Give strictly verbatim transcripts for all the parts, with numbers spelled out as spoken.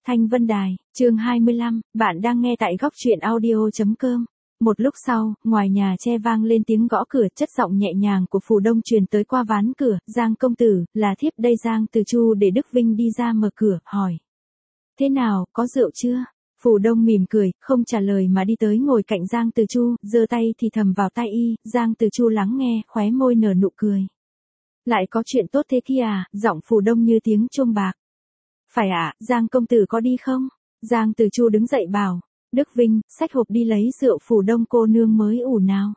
Thanh Vân Đài, chương hai mươi lăm, bạn đang nghe tại góc truyện audio.com. Một lúc sau, ngoài nhà tre vang lên tiếng gõ cửa, chất giọng nhẹ nhàng của Phù Đông truyền tới qua ván cửa. Giang công tử, là thiếp đây. Giang Từ Chu để Đức Vinh đi ra mở cửa, hỏi. Thế nào, có rượu chưa? Phù Đông mỉm cười, không trả lời mà đi tới ngồi cạnh Giang Từ Chu, giơ tay thì thầm vào tai y. Giang Từ Chu lắng nghe, khóe môi nở nụ cười. Lại có chuyện tốt thế kia à? Giọng Phù Đông như tiếng chuông bạc. Phải ạ, à, Giang công tử có đi không? Giang Từ Chu đứng dậy bảo. Đức Vinh, xách hộp đi lấy rượu. Phù Đông cô nương mới ủ nào.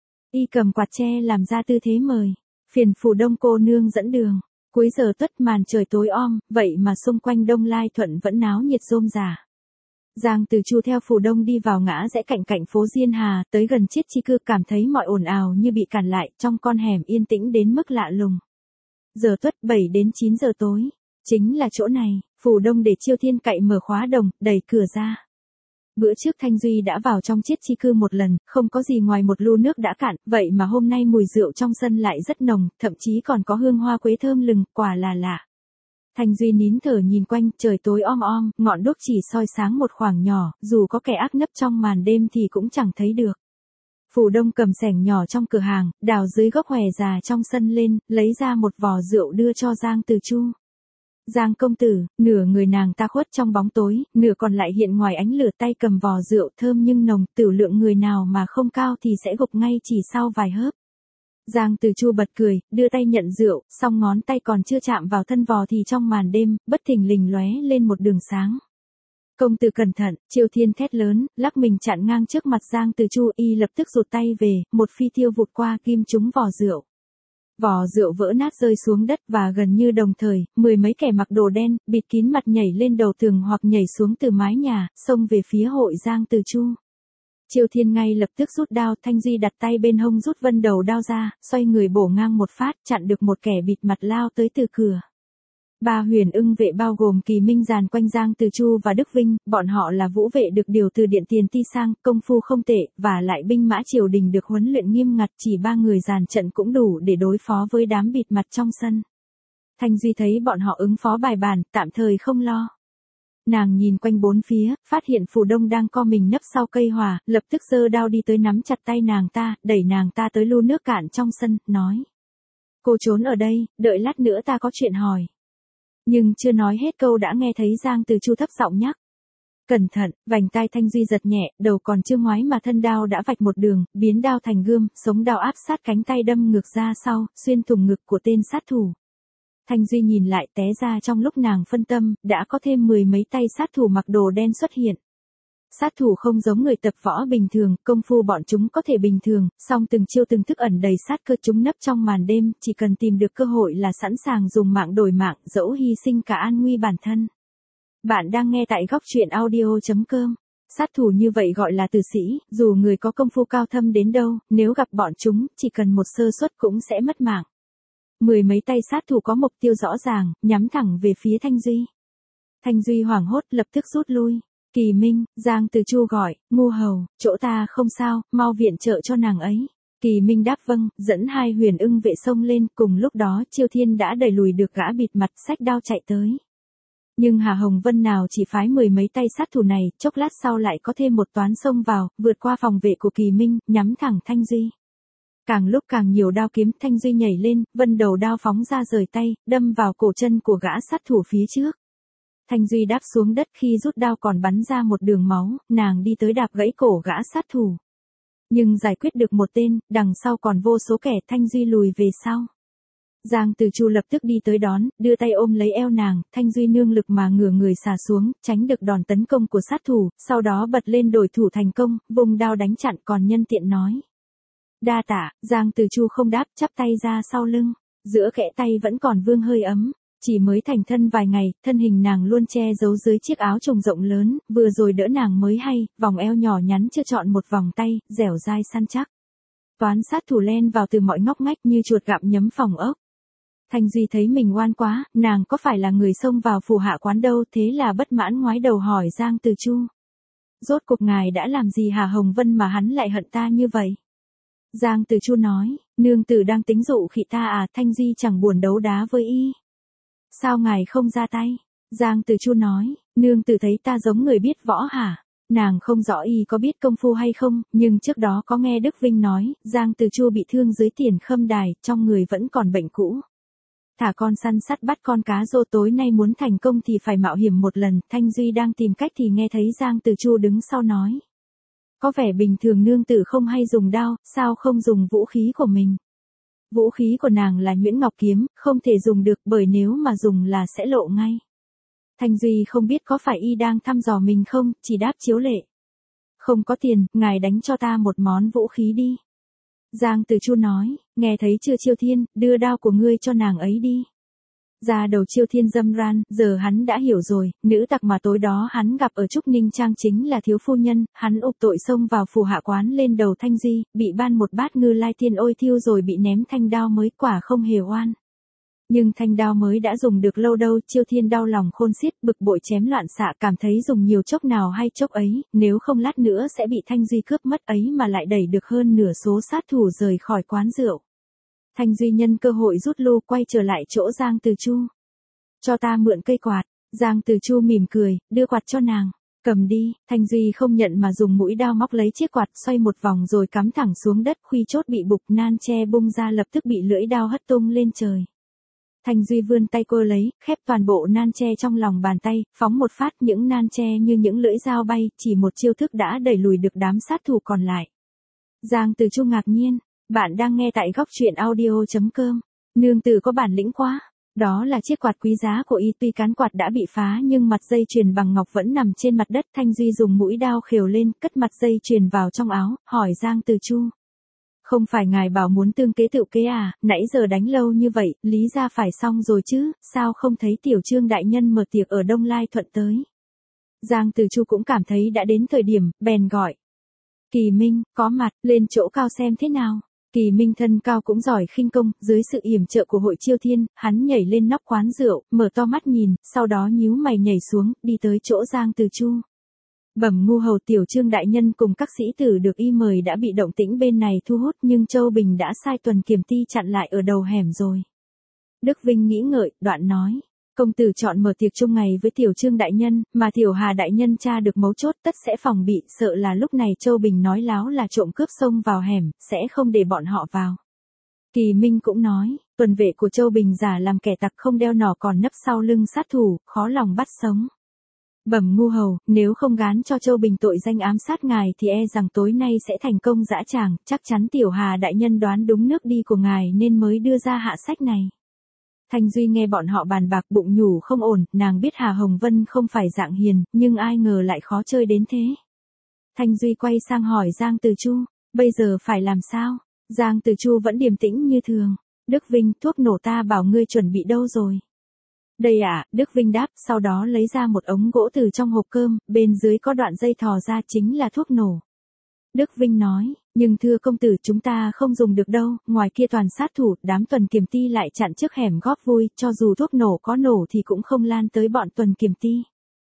Y cầm quạt tre làm ra tư thế mời. Phiền Phù Đông cô nương dẫn đường. Cuối giờ tuất màn trời tối om, vậy mà xung quanh Đông Lai Thuận vẫn náo nhiệt rôm rả. Giang Từ Chu theo Phù Đông đi vào ngã rẽ cạnh cạnh phố Diên Hà, tới gần Chiết Chi Cư, cảm thấy mọi ồn ào như bị cản lại, trong con hẻm yên tĩnh đến mức lạ lùng. Giờ tuất bảy đến chín giờ tối. Chính là chỗ này. Phù Đông để Chiêu Thiên cậy mở khóa đồng, đẩy cửa ra. Bữa trước Thanh Duy đã vào trong Chiết Chi Cư một lần, không có gì ngoài một lu nước đã cạn, vậy mà hôm nay mùi rượu trong sân lại rất nồng, thậm chí còn có hương hoa quế thơm lừng, quả là lạ. Thanh Duy nín thở nhìn quanh, trời tối om om, ngọn đuốc chỉ soi sáng một khoảng nhỏ, dù có kẻ ác nấp trong màn đêm thì cũng chẳng thấy được. Phù Đông cầm xẻng nhỏ trong cửa hàng, đào dưới gốc hòe già trong sân lên, lấy ra một vò rượu đưa cho Giang Từ Chu. Giang công tử, nửa người nàng ta khuất trong bóng tối, nửa còn lại hiện ngoài ánh lửa, tay cầm vò rượu thơm nhưng nồng, tửu lượng người nào mà không cao thì sẽ gục ngay chỉ sau vài hớp. Giang Từ Chu bật cười, đưa tay nhận rượu, song ngón tay còn chưa chạm vào thân vò thì trong màn đêm, bất thình lình lóe lên một đường sáng. Công tử cẩn thận, Chiêu Thiên thét lớn, lắc mình chặn ngang trước mặt Giang Từ Chu, y lập tức rụt tay về, một phi tiêu vụt qua kim trúng vò rượu. Vò rượu vỡ nát rơi xuống đất và gần như đồng thời, mười mấy kẻ mặc đồ đen, bịt kín mặt nhảy lên đầu tường hoặc nhảy xuống từ mái nhà, xông về phía hội Giang Từ Chu. Chiêu Thiên ngay lập tức rút đao, Thanh Duy đặt tay bên hông rút vân đầu đao ra, xoay người bổ ngang một phát, chặn được một kẻ bịt mặt lao tới từ cửa. Ba huyền ưng vệ bao gồm Kỳ Minh dàn quanh Giang Từ Chu và Đức Vinh, bọn họ là vũ vệ được điều từ Điện Tiền Ti sang, công phu không tệ, và lại binh mã triều đình được huấn luyện nghiêm ngặt, chỉ ba người dàn trận cũng đủ để đối phó với đám bịt mặt trong sân. Thanh Duy thấy bọn họ ứng phó bài bản, tạm thời không lo. Nàng nhìn quanh bốn phía, phát hiện Phù Đông đang co mình nấp sau cây hòa, lập tức giơ đao đi tới nắm chặt tay nàng ta, đẩy nàng ta tới lu nước cạn trong sân, nói. Cô trốn ở đây, đợi lát nữa ta có chuyện hỏi. Nhưng chưa nói hết câu đã nghe thấy Giang Từ Chu thấp giọng nhắc. Cẩn thận, vành tai Thanh Duy giật nhẹ, đầu còn chưa ngoái mà thân đao đã vạch một đường, biến đao thành gươm, sống đao áp sát cánh tay đâm ngược ra sau, xuyên thủng ngực của tên sát thủ. Thanh Duy nhìn lại, té ra trong lúc nàng phân tâm, đã có thêm mười mấy tay sát thủ mặc đồ đen xuất hiện. Sát thủ không giống người tập võ bình thường, công phu bọn chúng có thể bình thường, song từng chiêu từng thức ẩn đầy sát cơ, chúng nấp trong màn đêm, chỉ cần tìm được cơ hội là sẵn sàng dùng mạng đổi mạng, dẫu hy sinh cả an nguy bản thân. Bạn đang nghe tại góc truyện audio.com. Sát thủ như vậy gọi là tử sĩ, dù người có công phu cao thâm đến đâu, nếu gặp bọn chúng, chỉ cần một sơ suất cũng sẽ mất mạng. Mười mấy tay sát thủ có mục tiêu rõ ràng, nhắm thẳng về phía Thanh Duy. Thanh Duy hoảng hốt, lập tức rút lui. Kỳ Minh, Giang Từ Chu gọi, ngu hầu, chỗ ta không sao, mau viện trợ cho nàng ấy. Kỳ Minh đáp vâng, dẫn hai huyền ưng vệ xông lên, cùng lúc đó Chiêu Thiên đã đẩy lùi được gã bịt mặt, xách đao chạy tới. Nhưng Hà Hồng Vân nào chỉ phái mười mấy tay sát thủ này, chốc lát sau lại có thêm một toán xông vào, vượt qua phòng vệ của Kỳ Minh, nhắm thẳng Thanh Duy. Càng lúc càng nhiều đao kiếm, Thanh Duy nhảy lên, vân đầu đao phóng ra rời tay, đâm vào cổ chân của gã sát thủ phía trước. Thanh Duy đáp xuống đất, khi rút đao còn bắn ra một đường máu, nàng đi tới đạp gãy cổ gã sát thủ. Nhưng giải quyết được một tên, đằng sau còn vô số kẻ, Thanh Duy lùi về sau. Giang Từ Chu lập tức đi tới đón, đưa tay ôm lấy eo nàng, Thanh Duy nương lực mà ngửa người xả xuống, tránh được đòn tấn công của sát thủ, sau đó bật lên đổi thủ thành công, vùng đao đánh chặn, còn nhân tiện nói. Đa tạ. Giang Từ Chu không đáp, chắp tay ra sau lưng, giữa kẽ tay vẫn còn vương hơi ấm. Chỉ mới thành thân vài ngày, thân hình nàng luôn che giấu dưới chiếc áo trùng rộng lớn, vừa rồi đỡ nàng mới hay, vòng eo nhỏ nhắn chưa chọn một vòng tay, dẻo dai săn chắc. Toán sát thủ len vào từ mọi ngóc ngách như chuột gặm nhấm phòng ốc. Thanh Duy thấy mình oan quá, nàng có phải là người xông vào phù hạ quán đâu, thế là bất mãn ngoái đầu hỏi Giang Từ Chu. Rốt cuộc ngài đã làm gì Hà Hồng Vân mà hắn lại hận ta như vậy? Giang Từ Chu nói, nương tử đang tính dụ khị ta à, Thanh Duy chẳng buồn đấu đá với y. Sao ngài không ra tay? Giang Từ Chu nói, Nương tử thấy ta giống người biết võ hả? Nàng không rõ y có biết công phu hay không, nhưng trước đó có nghe Đức Vinh nói, Giang Từ Chu bị thương dưới Tiền Khâm Đài, trong người vẫn còn bệnh cũ. Thả con săn sắt bắt con cá rô tối nay muốn thành công thì phải mạo hiểm một lần. Thanh Duy đang tìm cách thì nghe thấy Giang Từ Chu đứng sau nói. Có vẻ bình thường nương tử không hay dùng đao, sao không dùng vũ khí của mình? Vũ khí của nàng là Nhuyễn Ngọc Kiếm, không thể dùng được bởi nếu mà dùng là sẽ lộ ngay. Thanh Duy không biết có phải y đang thăm dò mình không, chỉ đáp chiếu lệ. Không có tiền, ngài đánh cho ta một món vũ khí đi. Giang Từ Chu nói, nghe thấy chưa Chiêu Thiên, đưa đao của ngươi cho nàng ấy đi. Ra đầu Chiêu Thiên dâm ran, giờ hắn đã hiểu rồi, nữ tặc mà tối đó hắn gặp ở Trúc Ninh Trang chính là thiếu phu nhân, hắn ục tội xông vào phù hạ quán lên đầu Thanh Duy, bị ban một bát ngư lai thiên ôi thiêu rồi bị ném thanh đao mới, quả không hề oan. Nhưng thanh đao mới đã dùng được lâu đâu, Chiêu Thiên đau lòng khôn xiết, bực bội chém loạn xạ, cảm thấy dùng nhiều chốc nào hay chốc ấy, nếu không lát nữa sẽ bị Thanh Duy cướp mất ấy mà lại đẩy được hơn nửa số sát thủ rời khỏi quán rượu. Thanh Duy nhân cơ hội rút lui quay trở lại chỗ Giang Từ Chu. Cho ta mượn cây quạt, Giang Từ Chu mỉm cười, đưa quạt cho nàng. Cầm đi, Thanh Duy không nhận mà dùng mũi đao móc lấy chiếc quạt xoay một vòng rồi cắm thẳng xuống đất, khuy chốt bị bục nan che bung ra lập tức bị lưỡi đao hất tung lên trời. Thanh Duy vươn tay cô lấy, khép toàn bộ nan tre trong lòng bàn tay, phóng một phát những nan tre như những lưỡi dao bay, chỉ một chiêu thức đã đẩy lùi được đám sát thủ còn lại. Giang Từ Chu ngạc nhiên, bạn đang nghe tại góc truyện audio chấm com. Nương tử có bản lĩnh quá. Đó là chiếc quạt quý giá của y, tuy cán quạt đã bị phá nhưng mặt dây chuyền bằng ngọc vẫn nằm trên mặt đất. Thanh Duy dùng mũi đao khều lên, cất mặt dây chuyền vào trong áo, hỏi Giang Từ Chu. Không phải ngài bảo muốn tương kế tự kế à, nãy giờ đánh lâu như vậy, lý ra phải xong rồi chứ, sao không thấy tiểu Trương đại nhân mở tiệc ở Đông Lai Thuận tới. Giang Từ Chu cũng cảm thấy đã đến thời điểm, bèn gọi. Kỳ Minh, có mặt, lên chỗ cao xem thế nào. Kỳ Minh thân cao cũng giỏi khinh công, dưới sự yểm trợ của hội Chiêu Thiên, hắn nhảy lên nóc quán rượu, mở to mắt nhìn, sau đó nhíu mày nhảy xuống, đi tới chỗ Giang Từ Chu. Bẩm ngu hầu, tiểu Trương đại nhân cùng các sĩ tử được y mời đã bị động tĩnh bên này thu hút, nhưng Châu Bình đã sai tuần kiểm ti chặn lại ở đầu hẻm rồi. Đức Vinh nghĩ ngợi, đoạn nói. Công tử chọn mở tiệc chung ngày với tiểu Trương đại nhân, mà tiểu Hà đại nhân tra được mấu chốt tất sẽ phòng bị, sợ là lúc này Châu Bình nói láo là trộm cướp xông vào hẻm, sẽ không để bọn họ vào. Kỳ Minh cũng nói, tuần vệ của Châu Bình giả làm kẻ tặc không đeo nỏ còn nấp sau lưng sát thủ, khó lòng bắt sống. Bẩm ngu hầu, nếu không gán cho Châu Bình tội danh ám sát ngài thì e rằng tối nay sẽ thành công dã tràng, chắc chắn tiểu Hà đại nhân đoán đúng nước đi của ngài nên mới đưa ra hạ sách này. Thanh Duy nghe bọn họ bàn bạc bụng nhủ không ổn, nàng biết Hà Hồng Vân không phải dạng hiền, nhưng ai ngờ lại khó chơi đến thế. Thanh Duy quay sang hỏi Giang Từ Chu, bây giờ phải làm sao? Giang Từ Chu vẫn điềm tĩnh như thường. Đức Vinh, thuốc nổ ta bảo ngươi chuẩn bị đâu rồi? Đây ạ, à, Đức Vinh đáp, sau đó lấy ra một ống gỗ từ trong hộp cơm, bên dưới có đoạn dây thò ra chính là thuốc nổ. Đức Vinh nói, nhưng thưa công tử chúng ta không dùng được đâu, ngoài kia toàn sát thủ, đám tuần kiểm ti lại chặn trước hẻm góp vui, cho dù thuốc nổ có nổ thì cũng không lan tới bọn tuần kiểm ti.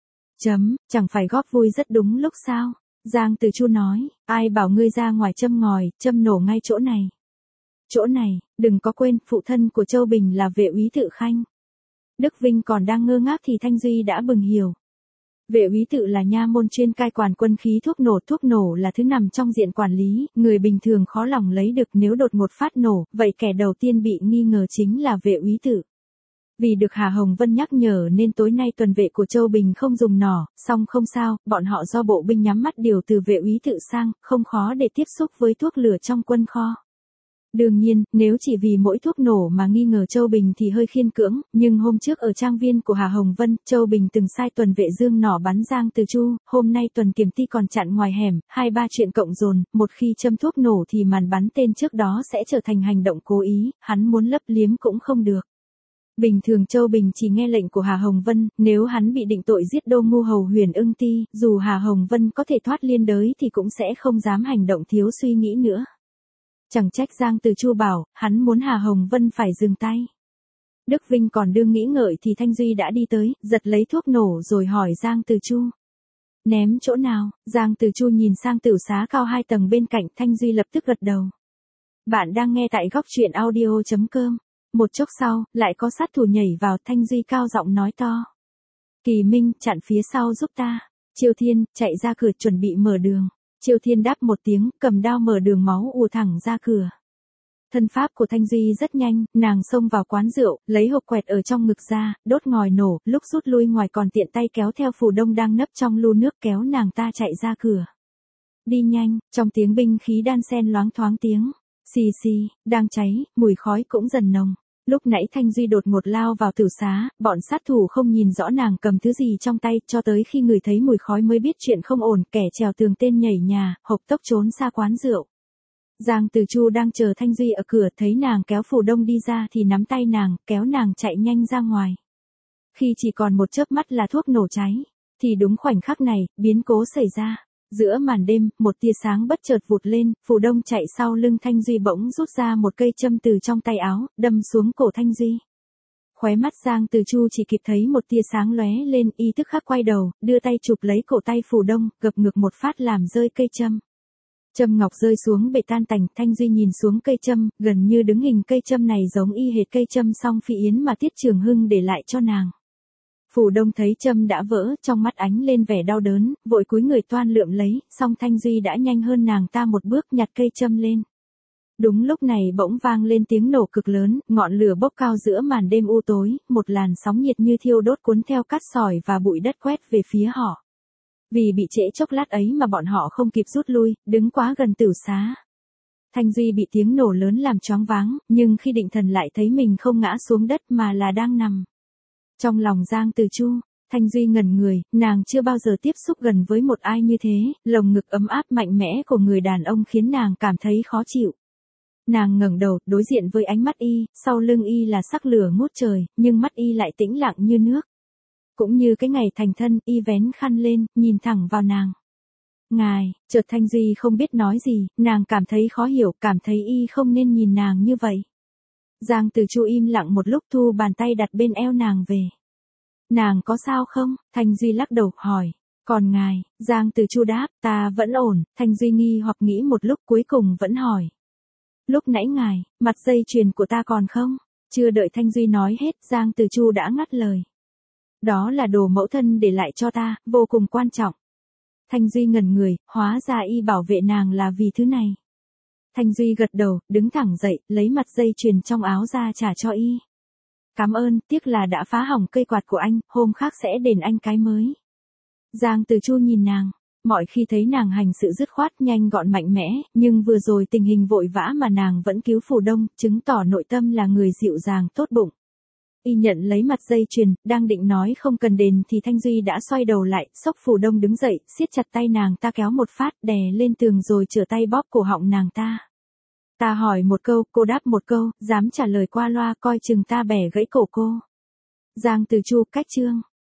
Chấm, chẳng phải góp vui rất đúng lúc sao? Giang Từ Chu nói, ai bảo ngươi ra ngoài châm ngòi, châm nổ ngay chỗ này. Chỗ này, đừng có quên, phụ thân của Châu Bình là vệ úy Tự Khanh. Đức Vinh còn đang ngơ ngác thì Thanh Duy đã bừng hiểu. Vệ úy Tự là nha môn chuyên cai quản quân khí thuốc nổ. Thuốc nổ là thứ nằm trong diện quản lý, người bình thường khó lòng lấy được, nếu đột ngột phát nổ, vậy kẻ đầu tiên bị nghi ngờ chính là vệ úy Tự. Vì được Hà Hồng Vân nhắc nhở nên tối nay tuần vệ của Châu Bình không dùng nỏ, song không sao, bọn họ do bộ binh nhắm mắt điều từ vệ úy Tự sang, không khó để tiếp xúc với thuốc lửa trong quân kho. Đương nhiên, nếu chỉ vì mỗi thuốc nổ mà nghi ngờ Châu Bình thì hơi khiên cưỡng, nhưng hôm trước ở trang viên của Hà Hồng Vân, Châu Bình từng sai tuần vệ dương nỏ bắn Giang Từ Chu, hôm nay tuần kiểm ti còn chặn ngoài hẻm, hai ba chuyện cộng dồn, một khi châm thuốc nổ thì màn bắn tên trước đó sẽ trở thành hành động cố ý, hắn muốn lấp liếm cũng không được. Bình thường Châu Bình chỉ nghe lệnh của Hà Hồng Vân, nếu hắn bị định tội giết đô ngu hầu Huyền Ưng Ti, dù Hà Hồng Vân có thể thoát liên đới thì cũng sẽ không dám hành động thiếu suy nghĩ nữa. Chẳng trách Giang Từ Chu bảo, hắn muốn Hà Hồng Vân phải dừng tay. Đức Vinh còn đương nghĩ ngợi thì Thanh Duy đã đi tới, giật lấy thuốc nổ rồi hỏi Giang Từ Chu. Ném chỗ nào? Giang Từ Chu nhìn sang tửu xá cao hai tầng bên cạnh, Thanh Duy lập tức gật đầu. Bạn đang nghe tại góc truyện audio chấm com. Một chốc sau, lại có sát thủ nhảy vào, Thanh Duy cao giọng nói to. Kỳ Minh, chặn phía sau giúp ta. Chiêu Thiên, chạy ra cửa chuẩn bị mở đường. Chiêu Thiên đáp một tiếng, cầm đao mở đường máu ùa thẳng ra cửa. Thân pháp của Thanh Duy rất nhanh, nàng xông vào quán rượu, lấy hộp quẹt ở trong ngực ra, đốt ngòi nổ, lúc rút lui ngoài còn tiện tay kéo theo Phù Đông đang nấp trong lu nước kéo nàng ta chạy ra cửa. Đi nhanh, trong tiếng binh khí đan xen loáng thoáng tiếng. Xì xì, đang cháy, mùi khói cũng dần nồng. Lúc nãy Thanh Duy đột ngột lao vào tử xá, bọn sát thủ không nhìn rõ nàng cầm thứ gì trong tay, cho tới khi người thấy mùi khói mới biết chuyện không ổn, kẻ trèo tường tên nhảy nhà, hộc tốc trốn xa quán rượu. Giang Từ Chu đang chờ Thanh Duy ở cửa, thấy nàng kéo Phù Đông đi ra thì nắm tay nàng, kéo nàng chạy nhanh ra ngoài. Khi chỉ còn một chớp mắt là thuốc nổ cháy, thì đúng khoảnh khắc này, biến cố xảy ra. Giữa màn đêm, một tia sáng bất chợt vụt lên, Phù Đông chạy sau lưng Thanh Duy bỗng rút ra một cây châm từ trong tay áo, đâm xuống cổ Thanh Duy. Khóe mắt Giang Từ Chu chỉ kịp thấy một tia sáng lóe lên, y tức khắc quay đầu, đưa tay chụp lấy cổ tay Phù Đông, gập ngược một phát làm rơi cây châm. Châm ngọc rơi xuống bể tan tành, Thanh Duy nhìn xuống cây châm, gần như đứng hình cây châm này giống y hệt cây châm song phi yến mà Tiết Trường Hưng để lại cho nàng. Phù Đông thấy châm đã vỡ, trong mắt ánh lên vẻ đau đớn, vội cúi người toan lượm lấy, song Thanh Duy đã nhanh hơn nàng ta một bước nhặt cây châm lên. Đúng lúc này bỗng vang lên tiếng nổ cực lớn, ngọn lửa bốc cao giữa màn đêm u tối, một làn sóng nhiệt như thiêu đốt cuốn theo cát sỏi và bụi đất quét về phía họ. Vì bị trễ chốc lát ấy mà bọn họ không kịp rút lui, đứng quá gần tử xá. Thanh Duy bị tiếng nổ lớn làm choáng váng, nhưng khi định thần lại thấy mình không ngã xuống đất mà là đang nằm. Trong lòng Giang Từ Chu, Thanh Duy ngẩn người, nàng chưa bao giờ tiếp xúc gần với một ai như thế, lồng ngực ấm áp mạnh mẽ của người đàn ông khiến nàng cảm thấy khó chịu. Nàng ngẩng đầu, đối diện với ánh mắt y, sau lưng y là sắc lửa ngút trời, nhưng mắt y lại tĩnh lặng như nước. Cũng như cái ngày thành thân, y vén khăn lên, nhìn thẳng vào nàng. Ngài, chợt Thanh Duy không biết nói gì, nàng cảm thấy khó hiểu, cảm thấy y không nên nhìn nàng như vậy. Giang Từ Chu im lặng một lúc, thu bàn tay đặt bên eo nàng về. Nàng có sao không? Thanh Duy lắc đầu, hỏi. Còn ngài? Giang Từ Chu đáp, ta vẫn ổn. Thanh Duy nghi hoặc nghĩ một lúc cuối cùng vẫn hỏi. Lúc nãy ngài, mặt dây chuyền của ta còn không? Chưa đợi Thanh Duy nói hết, Giang Từ Chu đã ngắt lời. Đó là đồ mẫu thân để lại cho ta, vô cùng quan trọng. Thanh Duy ngẩn người, hóa ra y bảo vệ nàng là vì thứ này. Thanh Duy gật đầu, đứng thẳng dậy, lấy mặt dây chuyền trong áo ra trả cho y. Cảm ơn, tiếc là đã phá hỏng cây quạt của anh, hôm khác sẽ đền anh cái mới. Giang Từ Chu nhìn nàng, mọi khi thấy nàng hành sự dứt khoát, nhanh gọn mạnh mẽ, nhưng vừa rồi tình hình vội vã mà nàng vẫn cứu Phù Đông, chứng tỏ nội tâm là người dịu dàng tốt bụng. Y nhận lấy mặt dây chuyền, đang định nói không cần đền thì Thanh Duy đã xoay đầu lại, xốc Phù Đông đứng dậy, siết chặt tay nàng ta kéo một phát, đè lên tường rồi trở tay bóp cổ họng nàng ta. Ta hỏi một câu, cô đáp một câu, dám trả lời qua loa, coi chừng ta bẻ gãy cổ cô. Giang Từ Chu, cách chương.